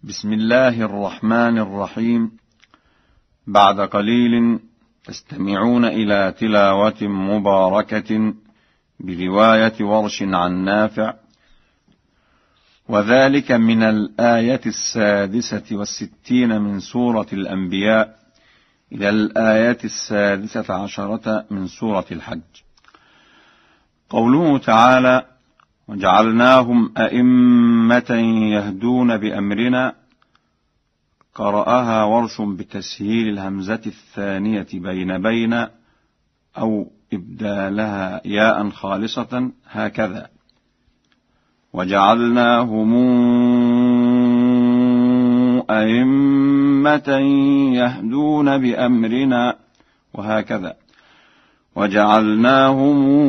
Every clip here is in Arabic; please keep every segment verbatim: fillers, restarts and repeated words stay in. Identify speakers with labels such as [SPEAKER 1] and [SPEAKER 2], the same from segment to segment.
[SPEAKER 1] بسم الله الرحمن الرحيم. بعد قليل تستمعون إلى تلاوة مباركة برواية ورش عن نافع، وذلك من الآية السادسة والستين من سورة الأنبياء إلى الآية السادسة عشرة من سورة الحج. قوله تعالى: وجعلناهم أئمة يهدون بأمرنا، قرأها ورش بتسهيل الهمزة الثانية بين بين أو إبدالها ياء خالصة، هكذا: وجعلناهم أئمة يهدون بأمرنا، وهكذا: وجعلناهم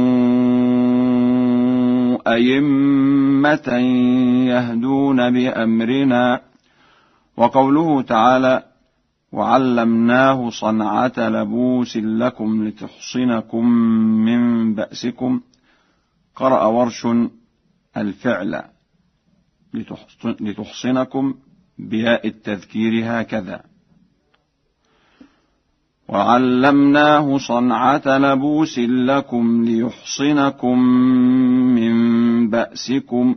[SPEAKER 1] أئمة يهدون بأمرنا. وقوله تعالى: وعلمناه صنعة لبوس لكم لتحصنكم من بأسكم، قرأ ورش الفعل لتحصنكم بياء التذكير، هكذا: وعلمناه صنعة لبوس لكم ليحصنكم من بأسكم.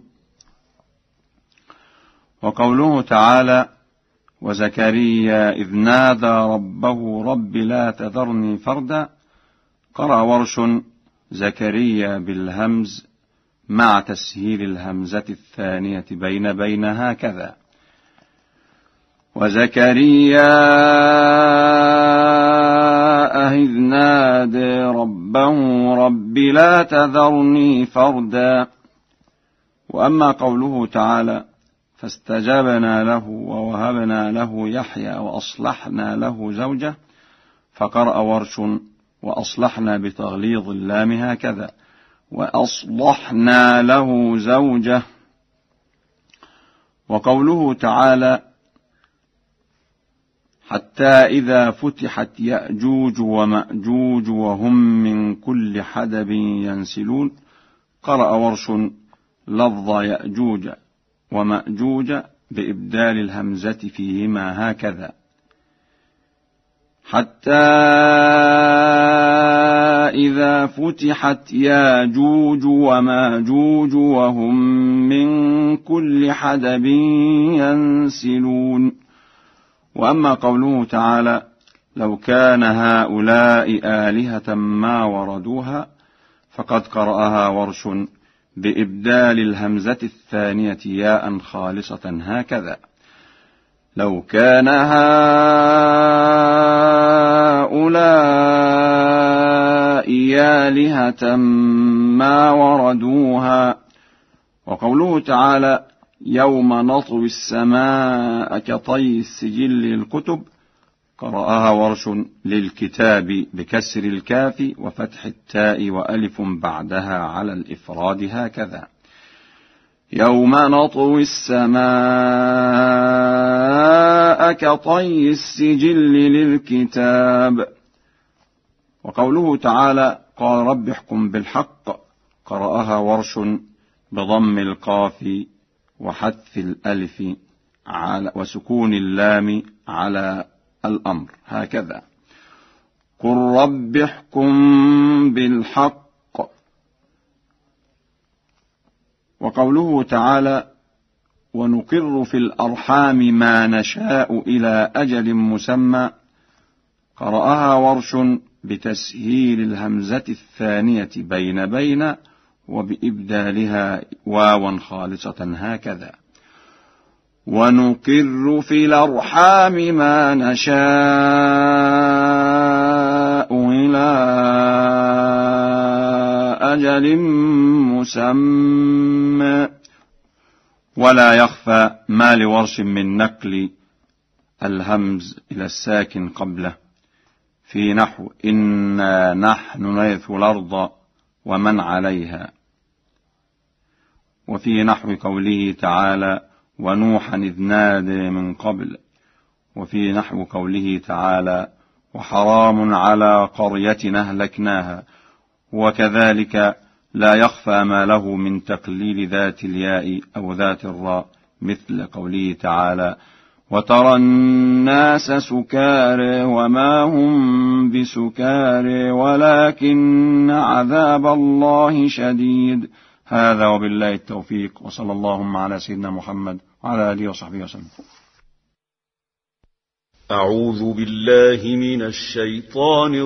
[SPEAKER 1] وقوله تعالى: وزكريا إذ نادى ربه رب لا تذرني فردا، قرأ ورش زكريا بالهمز مع تسهيل الهمزة الثانية بين بين، هكذا: وزكريا إذ نادى ربه رب لا تذرني فردا. وأما قوله تعالى: فاستجبنا له ووهبنا له يحيى وأصلحنا له زوجه، فقرأ ورش وأصلحنا بتغليظ اللام، هكذا: وأصلحنا له زوجه. وقوله تعالى: حتى إذا فتحت يأجوج ومأجوج وهم من كل حدب ينسلون، قرأ ورش لفظ يأجوج ومأجوج بإبدال الهمزة فيهما، هكذا: حتى إذا فتحت ياجوج وماجوج وهم من كل حدب ينسلون. وأما قوله تعالى: لو كان هؤلاء آلهة ما وردوها، فقد قرأها ورش بإبدال الهمزة الثانية ياء خالصة، هكذا: لو كان هؤلاء آلهة ما وردوها. وقوله تعالى: يوم نطوي السماء كطي السجل للكتب، قرأها ورش للكتاب بكسر الكاف وفتح التاء وألف بعدها على الإفراد، هكذا: يوم نطوي السماء كطي السجل للكتاب. وقوله تعالى: قال رب احكم بالحق، قرأها ورش بضم القاف وحذف الألف على وسكون اللام على الأمر، هكذا: قل رب احكم بالحق. وقوله تعالى: ونقر في الأرحام ما نشاء إلى أجل مسمى، قرأها ورش بتسهيل الهمزة الثانية بين بين وبإبدالها واوا خالصة، هكذا: ونقر في الأرحام ما نشاء إلى أجل مسمى. ولا يخفى ما لورش من نقل الهمز إلى الساكن قبله، في نحو إنا نحن نرث الأرض ومن عليها، وفي نحو قوله تعالى: ونوحا إذ نادى من قبل، وفي نحو قوله تعالى: وحرام على قرية أهلكناها. وكذلك لا يخفى ما له من تقليل ذات الياء أو ذات الراء مثل قوله تعالى: وترى الناس سكارى وما هم بسكارى ولكن عذاب الله شديد. هذا وبالله التوفيق، وصلى اللهم على سيدنا محمد وعلى آله وصحبه وسلم.
[SPEAKER 2] أعوذ بالله من الشيطان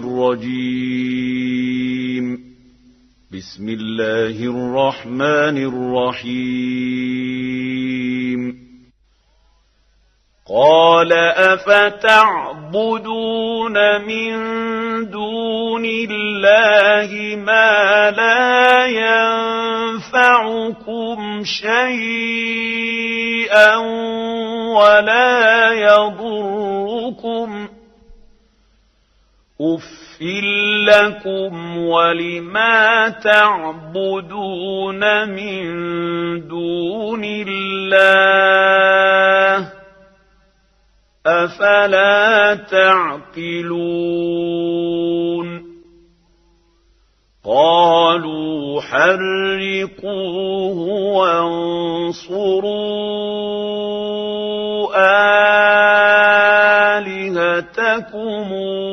[SPEAKER 2] الرجيم. بسم الله الرحمن الرحيم. قال أفتعبدون من دون الله ما لا ينفعكم شيئا ولا يضركم أف لكم ولما تعبدون من دون الله أفلا تعقلون. قالوا حرقوه وانصروا آلهتكم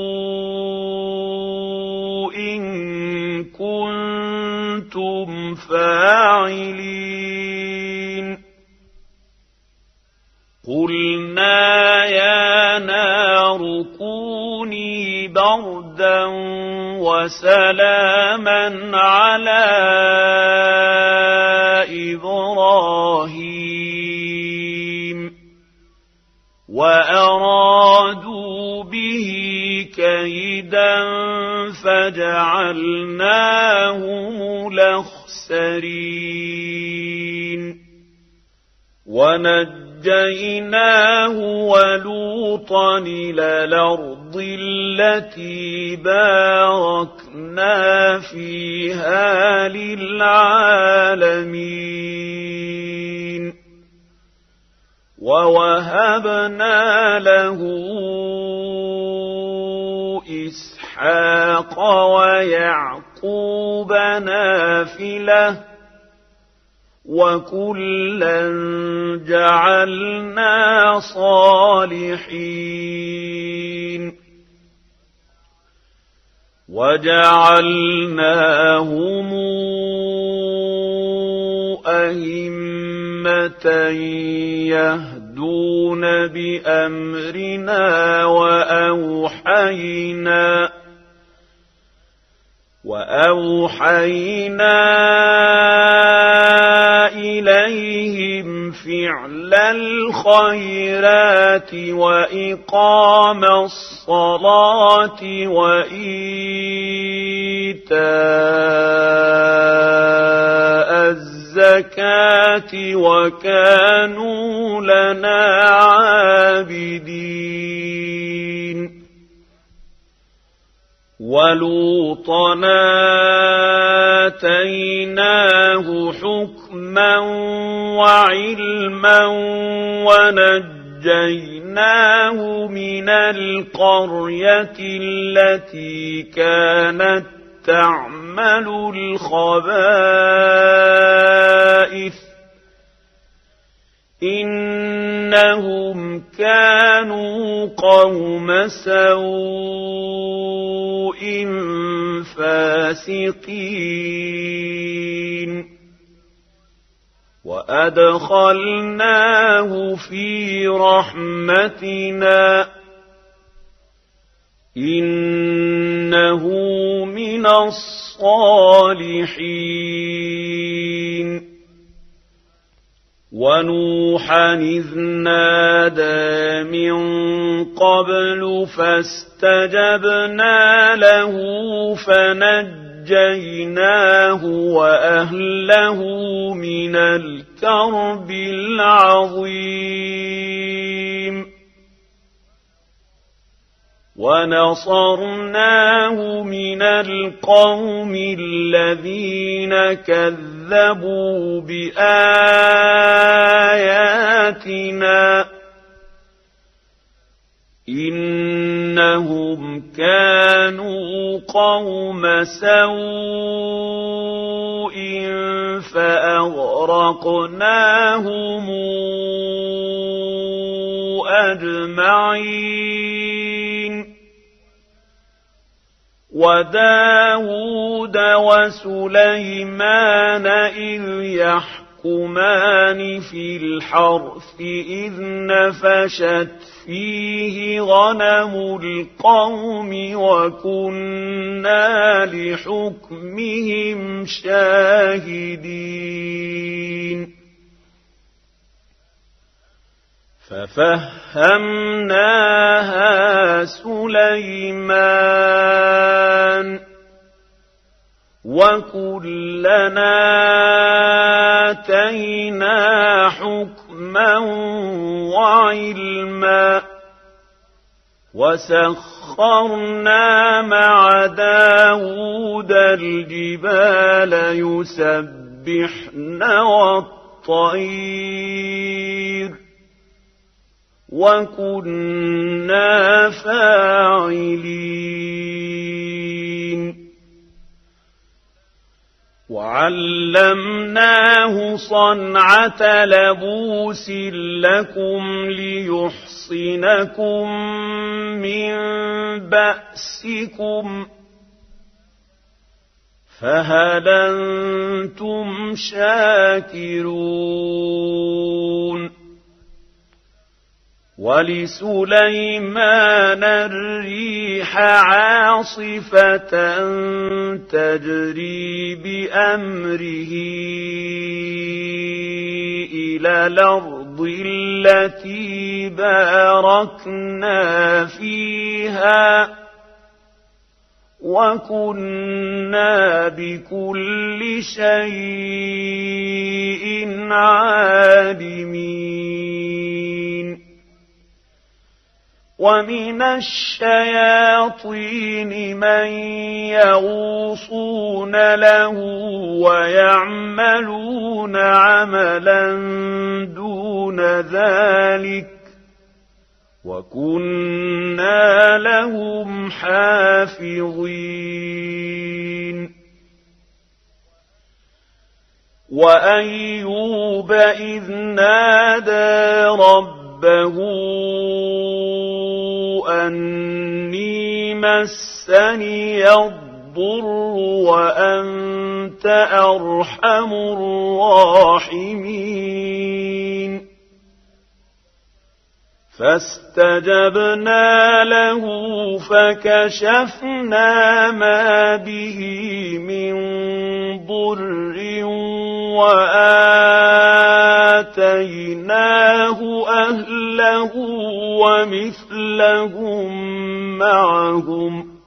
[SPEAKER 2] إن كنتم فاعلين. قلنا يا نار كوني بردا وسلاما على إبراهيم وأرادوا به كيدا فجعلناهم الأخسرين. ونجيناه ولوطا إلى الأرض التي باركنا فيها للعالمين. ووهبنا له إسحاق ويعقوب نافلة وكلا جعلنا صالحين. وجعلناهم أئمة يهدون بأمرنا وأوحينا وأوحينا إليهم فعل الخيرات وإقام الصلاة وإيتاء الزكاة وكانوا لنا عابدين. ولوطا آتيناه حكما وعلما ونجيناه من القرية التي كانت تعمل الخبائث إنهم كانوا قوم سوء فاسقين. وأدخلناه في رحمتنا إنه من الصالحين. ونوحا إذ نادى من قبل فاستجبنا له فنجيناه وأهله من الكرب العظيم. ونصرناه من القوم الذين كذبوا بآياتنا إن إنهم كانوا قوم سوء فأغرقناهم أجمعين وداود وسليمان إذ يحكمان في الحرث إذ نفشت فيه غنم القوم وكنا لحكمهم شاهدين ففهمناها سليمان وكلنا آتينا حكما وعلما وسخرنا مع داود الجبال يسبحن والطير وكنا فاعلين وعلمناه صنعة لبوس لكم ليحصنكم من بأسكم فهل أنتم شاكرون ولسليمان الريح عاصفة تجري بأمره إلى الأرض التي باركنا فيها وكنا بكل شيء عالمين ومن الشياطين من يغوصون له ويعملون عملا دون ذلك وكنا لهم حافظين وأيوب إذ نادى ربه أني مسني الضر وأنت أرحم الراحمين فاستجبنا له فكشفنا ما به من ضر وآتيناه أهله ومثلهم معهم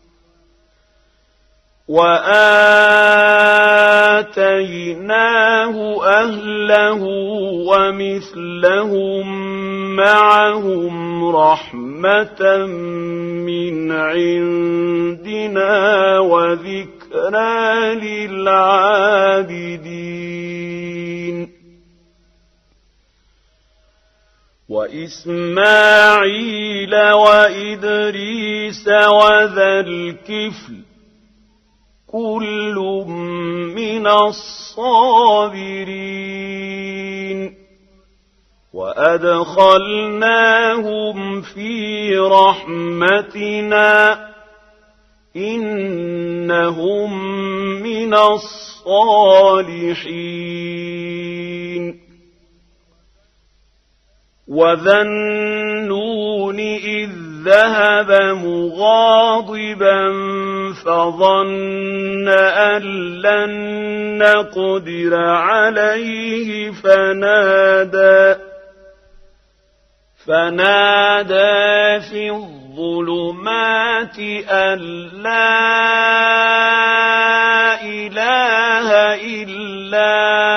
[SPEAKER 2] وآتيناه أهله ومثلهم معهم رحمة من عندنا وذكرى للعابدين وإسماعيل وإدريس وذا الكفل كل من الصابرين وأدخلناهم في رحمتنا إنهم من الصالحين وذا النون إذ ذهب مغاضبا فظن أن لن نقدر عليه فنادى فنادى في الظلمات أن لا إله إلا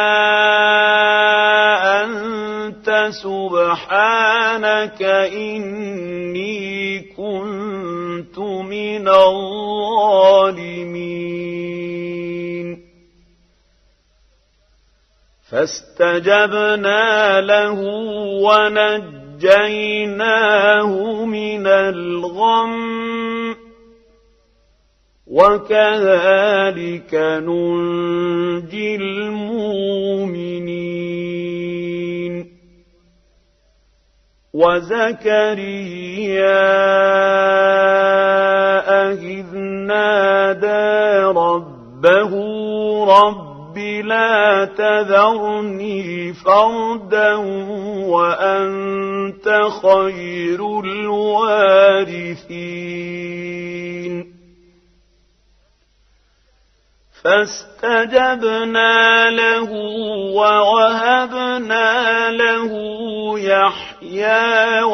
[SPEAKER 2] أنت سبحانك إني كنت من الظالمين فاستجبنا له ونجيناه فنجيناه من الغم وكذلك ننجي المؤمنين وزكريا إذ نادى ربه رب لا تذرني فردا وأنت خير الوارثين فاستجبنا له ووهبنا له يحيى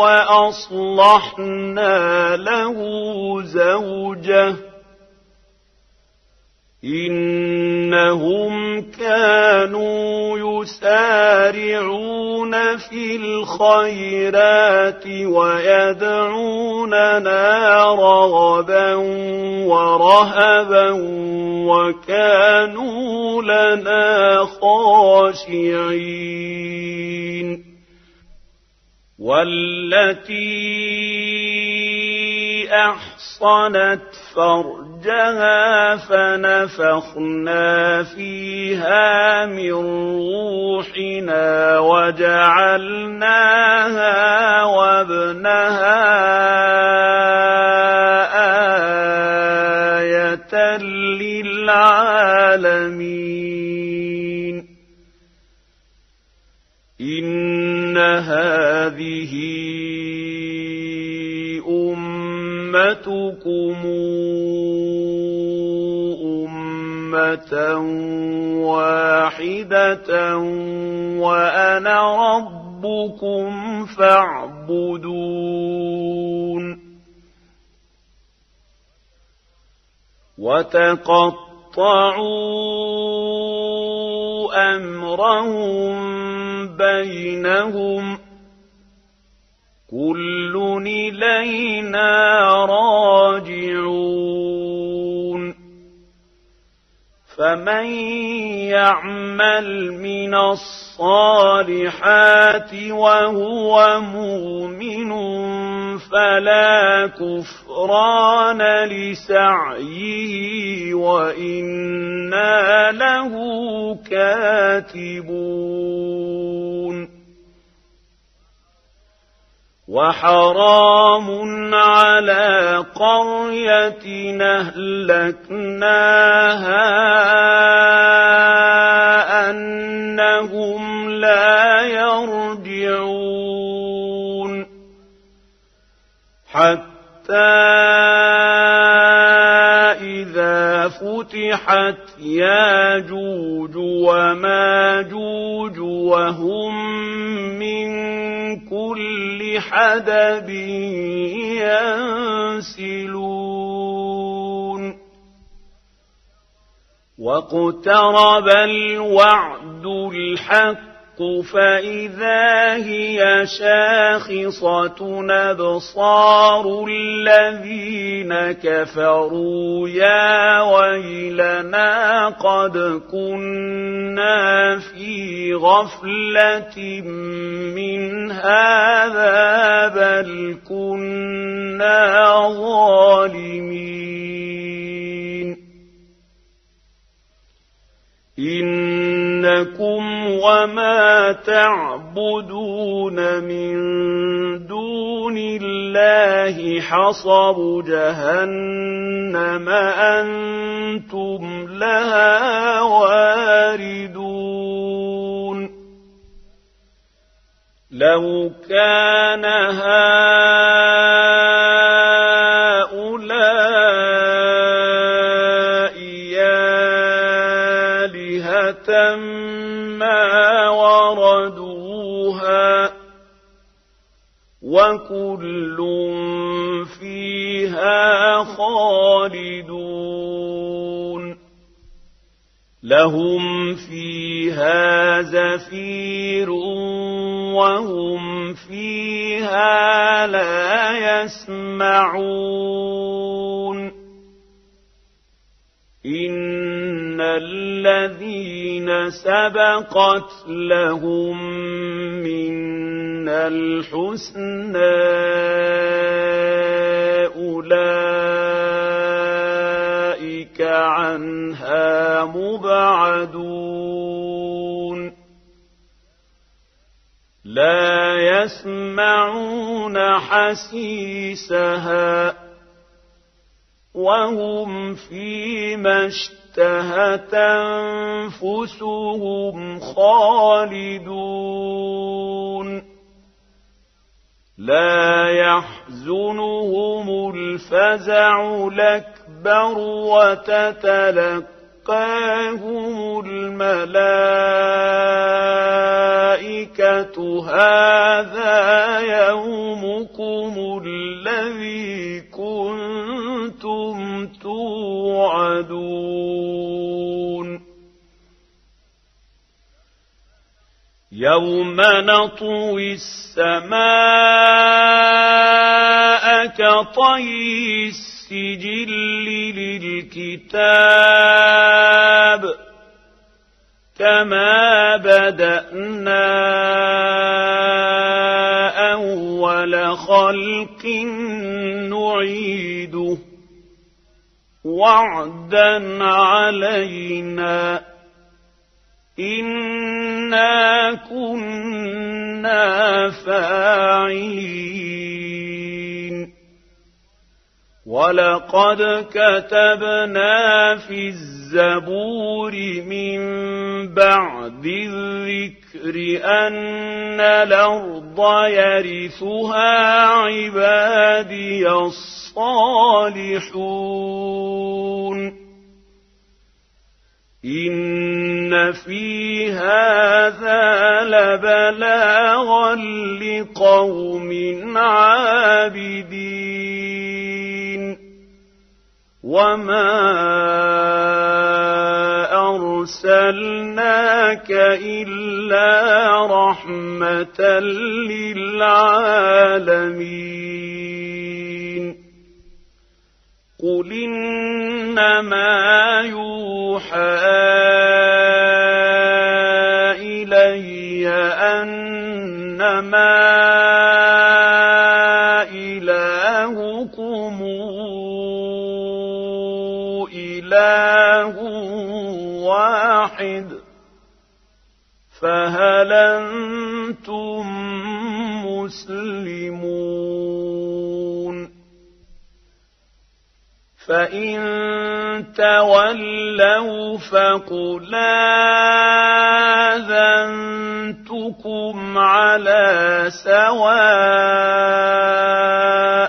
[SPEAKER 2] وأصلحنا له زوجه إنهم كانوا يسارعون في الخيرات ويدعوننا رغبا ورهبا وكانوا لنا خاشعين والتي أحصنت فرجها فنفخنا فيها من روحنا وجعلناها وابنها آية للعالمين إن هذه أمتكم أمة واحدة وأنا ربكم فاعبدون وتقطعوا أمرهم بينهم كل إلينا راجعون فمن يعمل من الصالحات وهو مؤمن فلا كفران لسعيه وإنا له كاتبون وحرام على قرية أهلكناها أنهم لا يرجعون حتى إذا فتحت ياجوج وماجوج وهم من كل حدب ينسلون واقترب الوعد الحق فإذا هي شاخصة أبصار الذين كفروا يا ويلنا قد كنا في غفلة من هذا بل كنا ظالمين إنكم وما تعبدون من دون الله حصب جهنم أنتم لها واردون لو كان هؤلاء آلهة ما وردوها وكل فيها خالدون لهم فيها زفير وهم فيها لا يسمعون إن الذين سبقت لهم من الْحُسْنَىٰ أُولَٰئِكَ عَنْهَا مُبْعَدُونَ لَا يَسْمَعُونَ حَسِيسَهَا وَهُمْ فِيمَا اشْتَهَتْ أَنفُسُهُمْ خَالِدُونَ لَا يَحْزُنُهُمُ الْفَزَعُ الْأَكْبَرُ وَتَتَلَقَّاهُمُ الْمَلَائِكَةُ هَٰذَا يَوْمُكُمُ الَّذِي كُنتُمْ تُوعَدُونَ يَوْمَ نَطْوِي السَّمَاءَ كَطَيِّ السِّجِلِّ لِلْكِتَابِ كَمَا بَدَأْنَا أَوَّلَ خَلْقٍ نُّعِيدُهُ وَعْدًا عَلَيْنَا إِنَّا كُنَّا فَاعِلِينَ وَلَقَدْ كَتَبْنَا فِي الزَّبُورِ مِن بَعْدِ الذِّكْرِ أَنَّ الْأَرْضَ يَرِثُهَا عِبَادِيَ الصَّالِحُونَ إِنَّ فِي هَٰذَا لَبَلَاغًا لِّقَوْمٍ عَابِدِينَ وَمَا أَرْسَلْنَاكَ إِلَّا رَحْمَةً لِّلْعَالَمِينَ قُلْ إِنَّمَا يُوحَىٰ إِلَيَّ أَنَّمَا إِلَٰهُكُمْ إِلَٰهٌ وَاحِدٌ فَهَلْ أَنتُم مُّسْلِمُونَ فَإِن تَوَلَّوْا فَقُلْ آذَنتُكُمْ عَلَىٰ سَوَاءٍ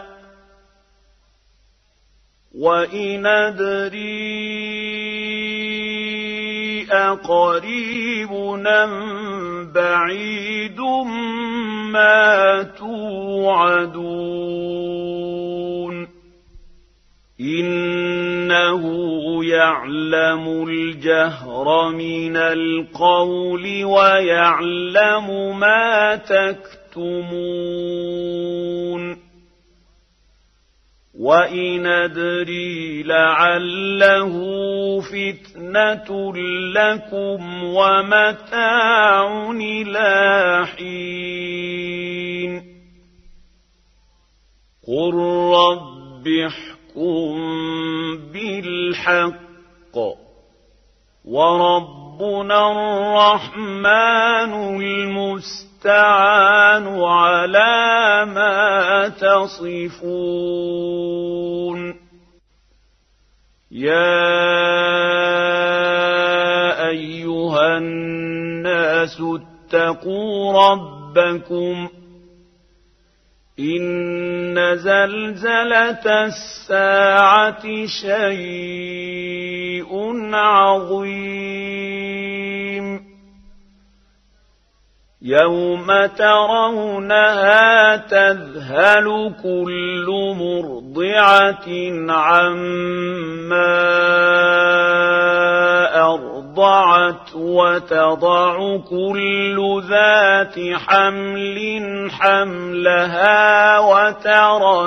[SPEAKER 2] وَإِنْ أَدْرِي أَقَرِيبٌ أَم بَعِيدٌ مَّا تُوعَدُونَ إِنَّهُ يَعْلَمُ الْجَهْرَ مِنَ الْقَوْلِ وَيَعْلَمُ مَا تَكْتُمُونَ وَإِنْ أَدْرِي لَعَلَّهُ فِتْنَةٌ لَّكُمْ وَمَتَاعٌ إِلَىٰ حِينٍ قُل رَّبِّ احْكُم بِالْحَقِّ وَرَبُّنَا الرَّحْمَٰنُ الْمُسْتَعَانُ عَلَىٰ مَا تَصِفُونَ يَا أَيُّهَا النَّاسُ اتَّقُوا رَبَّكُمْ إِنَّ زَلْزَلَةَ السَّاعَةِ شَيْءٌ عَظِيمٌ يَوْمَ تَرَوْنَهَا تَذْهَلُ كُلُّ مُرْضِعَةٍ عَمَّا أَرْضَعَتْ وَتَضَعُ كُلُّ ذَاتِ حَمْلٍ حَمْلَهَا وَتَرَى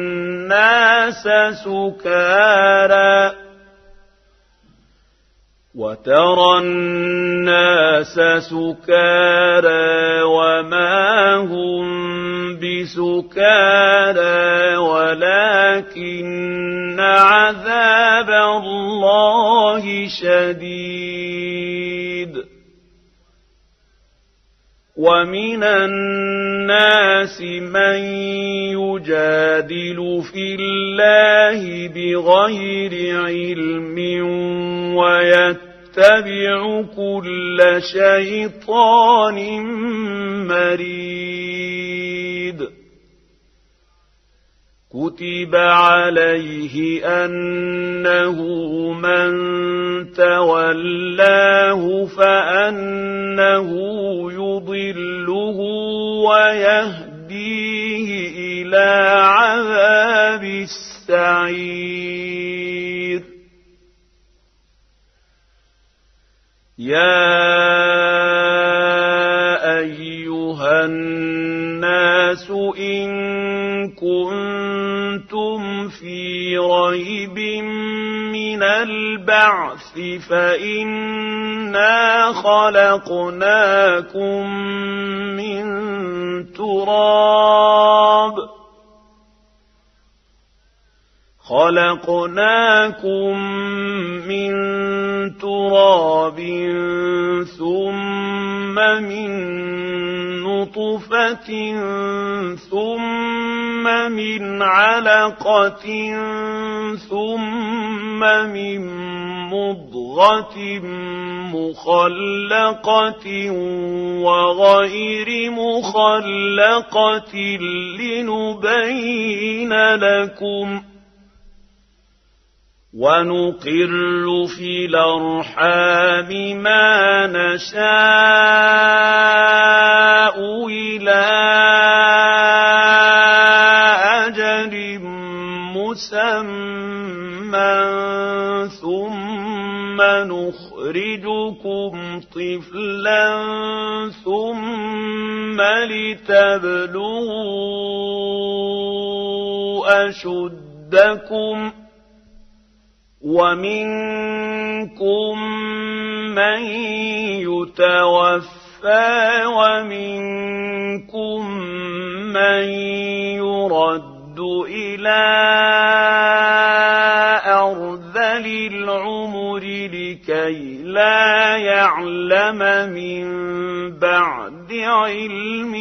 [SPEAKER 2] النَّاسَ سُكَارَىٰ وترى الناس سكارى وما هم بسكارى ولكن عذاب الله شديد. ومن الناس من يجادل في الله بغير علم ويتبع كل شيطان مريد. كتب عليه أنه من تولاه فأنه يضله ويهديه إلى عذاب السعير. يا أيها الناس إن كنتم في ريب من البعث فإنا خلقناكم من تراب خلقناكم من تراب ثم من نطفة ثم من علقة ثم من مضغة مخلقة وغير مخلقة لنبين لكم ونقر في الأرحام ما نشاء إلى أجل مسمى ثم نخرجكم طفلا ثم لتبلغوا أشدكم ومنكم من يتوفى ومنكم من يرد إلى أرذل العمر لكي لا يعلم من بعد علم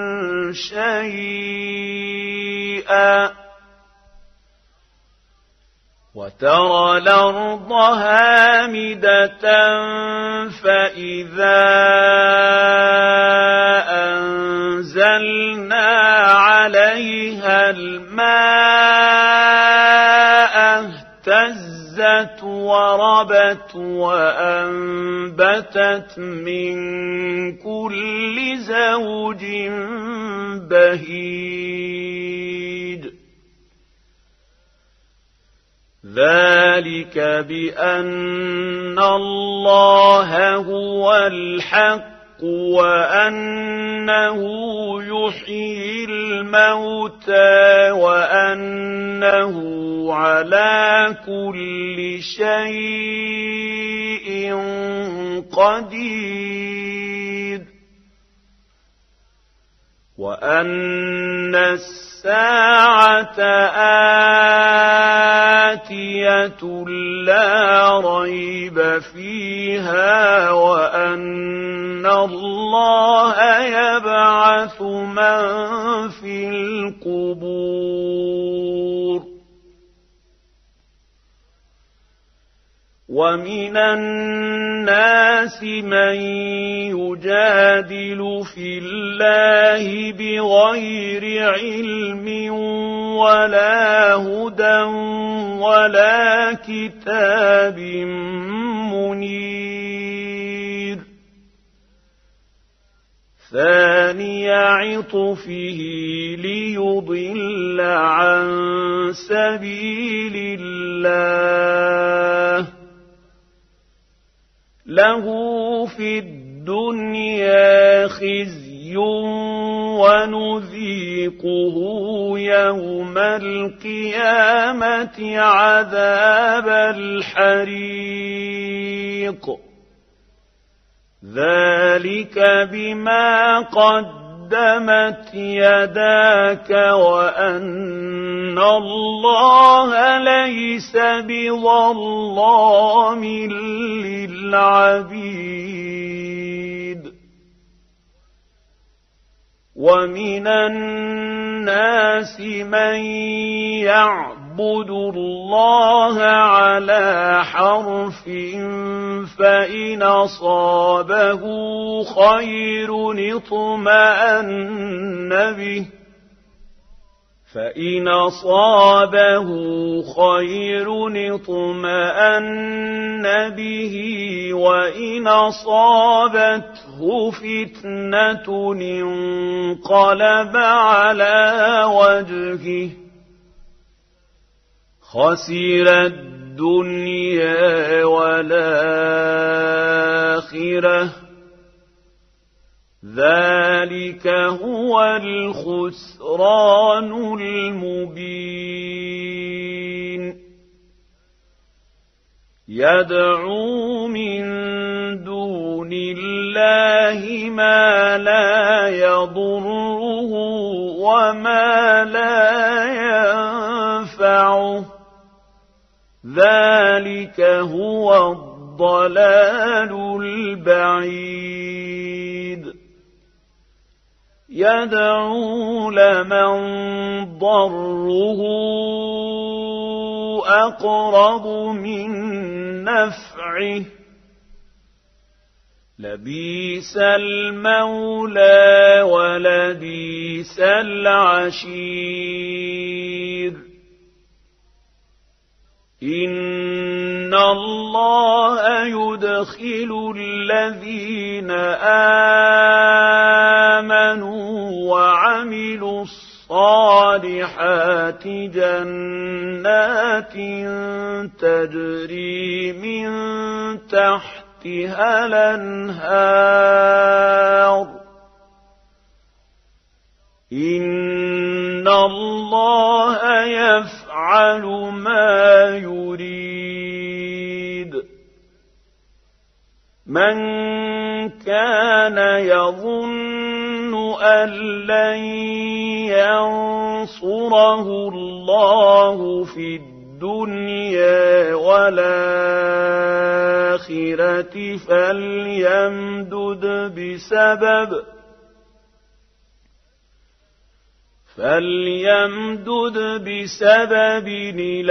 [SPEAKER 2] شيئا. وترى الأرض هامدة فإذا أنزلنا عليها الماء اهتزت وربت وأنبتت من كل زوج بهيج. ذلك بأن الله هو الحق وأنه يحيي الموتى وأنه على كل شيء قدير وأن الساعة آتية لا ريب فيها وأن الله يبعث من في القبور. ومن الناس من يجادل في الله بغير علم ولا هدى ولا كتاب منير. ثاني عطفه ليضل عن سبيل الله له في الدنيا خزي ونذيقه يوم القيامة عذاب الحريق ذلك بما قدمت يداك وأن الله ليس بظلام للعبيد ومن الناس من يعبد الله على حرف فإن أصابه خير اطمأن به فإن أصابه خير اطمأن به وإن أصابته فتنة انقلب على وجهه خسر الدنيا والآخرة ذلك هو الخسران المبين يدعو من دون الله ما لا يضره وما لا ينفعه ذلك هو الضلال البعيد يدعو لمن ضره أقرب من نفعه لبئس المولى ولبئس العشير إن الله يدخل الذين آمنوا وعملوا الصالحات جنات تجري من تحتها الأنهار إن الله يفعل ما يريد من كان يظن أن لن ينصره الله في الدنيا والآخرة فليمدد بسبب فليمدد بسبب إلى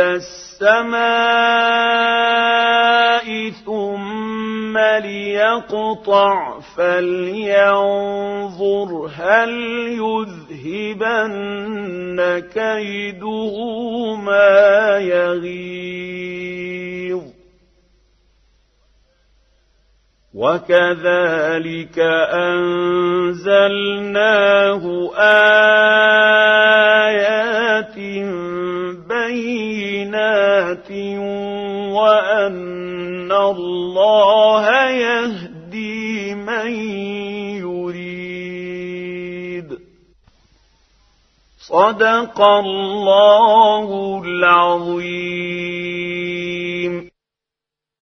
[SPEAKER 2] السماء ثم ليقطع فلينظر هل يذهبن كيده ما يغيظ وكذلك أنزلناه آيات بينات وأن الله يهدي من يريد صدق الله العظيم.